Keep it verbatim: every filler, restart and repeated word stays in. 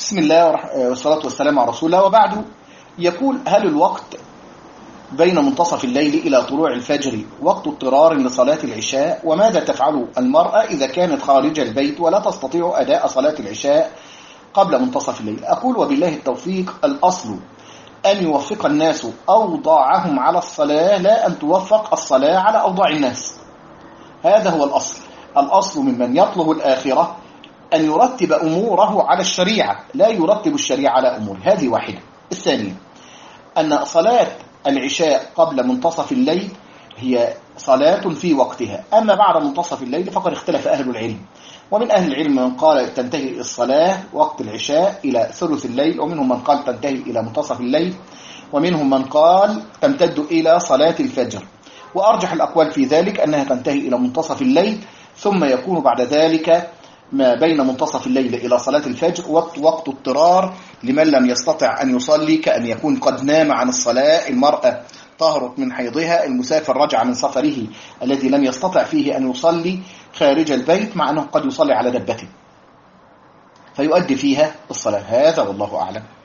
بسم الله والصلاة والسلام على رسول الله، وبعد. يقول: هل الوقت بين منتصف الليل إلى طلوع الفجر وقت اضطرار لصلاة العشاء؟ وماذا تفعل المرأة إذا كانت خارج البيت ولا تستطيع أداء صلاة العشاء قبل منتصف الليل؟ أقول: وبالله التوفيق. الأصل أن يوفق الناس أوضاعهم على الصلاة، لا أن توفق الصلاة على أوضاع الناس. هذا هو الأصل. الأصل ممن يطلب الآخرة أن يرتب أموره على الشريعة، لا يرتب الشريعة على أموره. هذه واحدة. الثانية أن صلاة العشاء قبل منتصف الليل هي صلاة في وقتها، أما بعد منتصف الليل فقد اختلف أهل العلم، ومن أهل العلم من قال تنتهي الصلاة وقت العشاء إلى ثلث الليل، ومنهم من قال تنتهي إلى منتصف الليل، ومنهم من قال تمتد إلى صلاة الفجر. وأرجح الأقوال في ذلك أنها تنتهي إلى منتصف الليل، ثم يكون بعد ذلك ما بين منتصف الليل إلى صلاة الفجر وقت وقت اضطرار لمن لم يستطع أن يصلي، كأن يكون قد نام عن الصلاة، المرأة طهرت من حيضها، المسافر رجع من سفره الذي لم يستطع فيه أن يصلي خارج البيت، مع أنه قد يصلي على دبته فيؤدي فيها الصلاة. هذا والله أعلم.